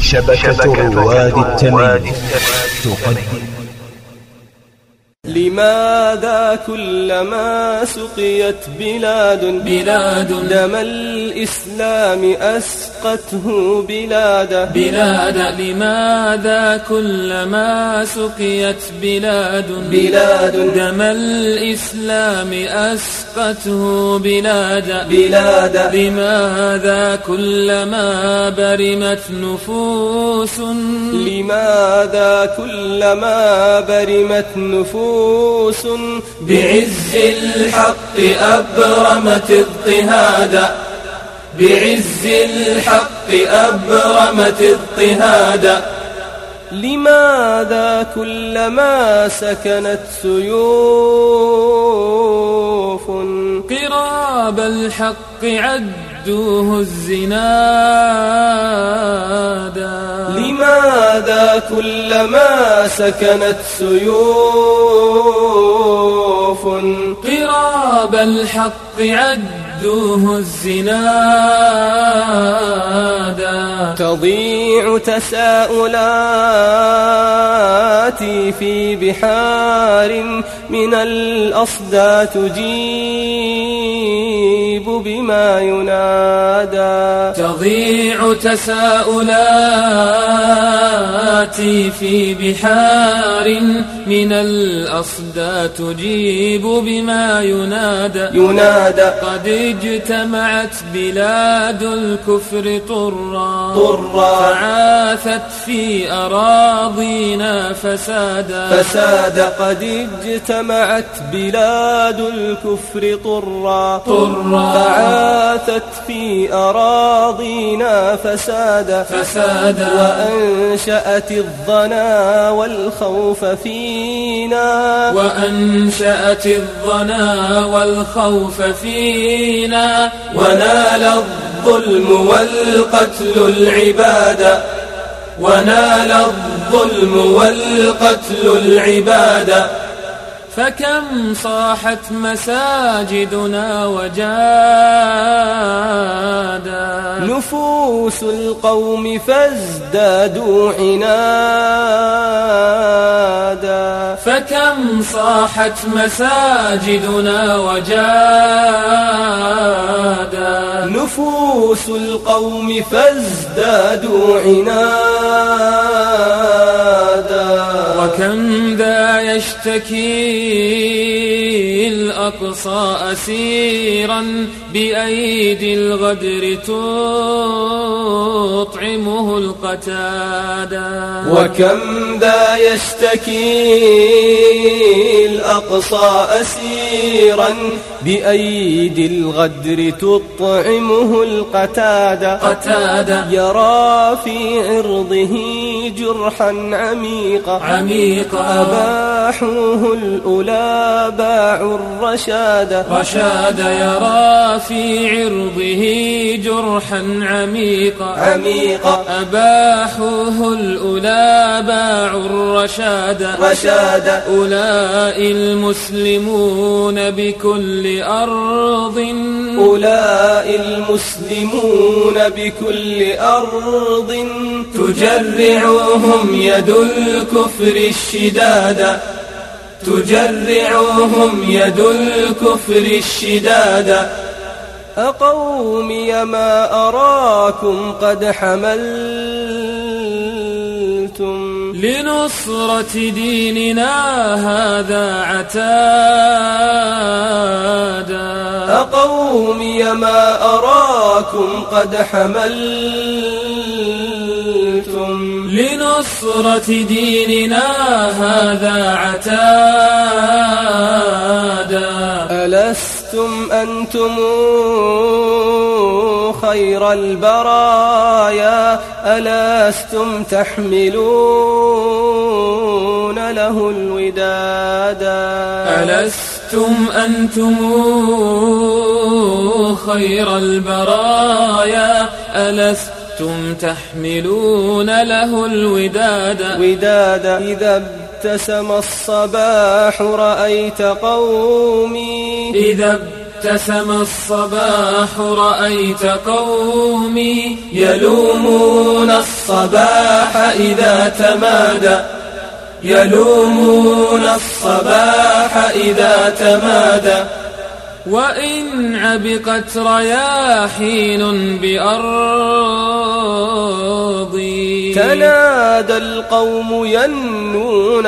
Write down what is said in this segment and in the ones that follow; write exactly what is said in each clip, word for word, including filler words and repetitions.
شبكة رواد التميم تقدم. لماذا كلما سقيت بلاد بلاد دم الإسلام أسقته بلاد بلاد لماذا كلما سقيت بلاد بلاد دم الإسلام أسقته بلاد بلاد لماذا كلما برمت نفوس لماذا كلما برمت نفوس بعز الحق أبرمت اضطهادا بعز الحق أبرمت اضطهادا لماذا كلما سكنت سيوف قراب الحق عدوه الزنادا لماذا كلما سكنت سيوف قراب الحق عدوه الزنادا تضيع تساؤلاتي في بحار من الأصدى تجيب بما ينادى تضيع تساؤلاتي في بحار من الأصدى تجيب بما ينادى ينادى قد اجتمعت بلاد الكفر طرا طرا فعاثت في أراضينا فسادا فسادا قد اجتمعت بلاد الكفر طرا طرا فعاثت في أراضينا فسادا فسادا وأنشأت الظنا والخوف فينا وأنشأت الظنا والخوف فينا ونال الظلم والقتل العباد ونال الظلم والقتل العباد فكم صاحت مساجدنا وجادا نفوس القوم فازدادوا عنادا فكم صاحت مساجدنا وجادا نفوس القوم فازدادوا عنادا وكم ذا يشتكي الأقصى أسيرا بأيدي الغدر تطعمه القتادا وكم ذا يشتكي الأقصى أسيرا بأيدي الغدر تطعمه القتادا قتادا يرى في عرضه جرحا عميقا عميقا أباحوه الأولى باعوا الرشادا رشادا يرى في عرضه جرحا عميقا عميقا أباحوه الأولى باعوا الرشادا رشادا أولئك المسلمون بكل أرض أولئك المسلمون بكل أرض تجرعهم يد الكفر الشدادا تجرعهم يد الكفر الشدادا أقومي ما أراكم قد حملتم لنصرة ديننا هذا عتادا أقومي ما أراكم قد حملتم لنصرة ديننا هذا عتادا ألستم أنتم خير البرايا ألستم تحملون له الودادا ألستم أنتم خير البرايا ألستم تحملون له الودادا ودادا إذا ابتسم الصباح رأيت قومي إذا ابتسم الصباح رأيت قومي يلومون الصباح إذا تمادى يلومون الصباح إذا تمادى وإن عبقت رياحين بأرضي تنادى القوم ينون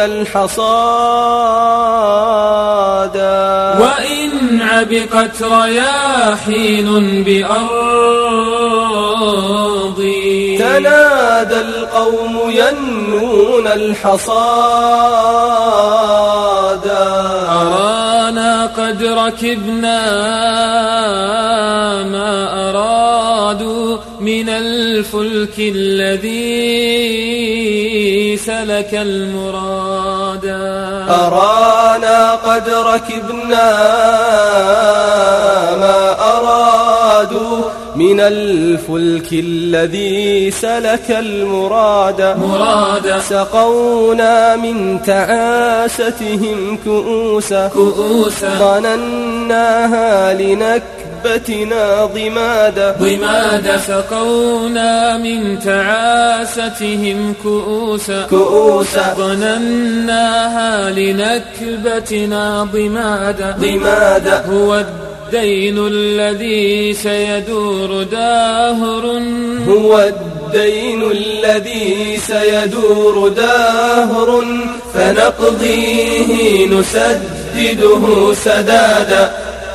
الحصادا وإن عبقت رياحين بأرضي تنادى القوم ينون الحصادا أرانا قد ركبنا ما أرادوا من الفلك الذي سلك المرادا أرانا قد ركبنا ما أرادوا من الفلك الذي سلك المراد مرادا سقونا من تعاستهم كؤوسا كؤوسا ظنناها لنكبتنا ضمادا ضمادا سقونا من تعاستهم كؤوسا كؤوسا ظنناها لنكبتنا ضمادا ضمادا هو الدين الذي سيدور داهر هو الدين الذي سيدور داهر فنقضيه نسدده سدادا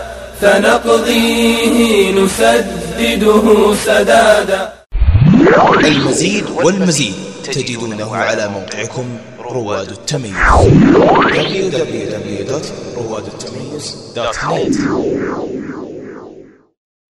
فنقضيه نسدده سدادا. المزيد والمزيد تجدونه على موقعكم رواد التميز دبليو دبليو دبليو دوت رواد التميز دوت نت.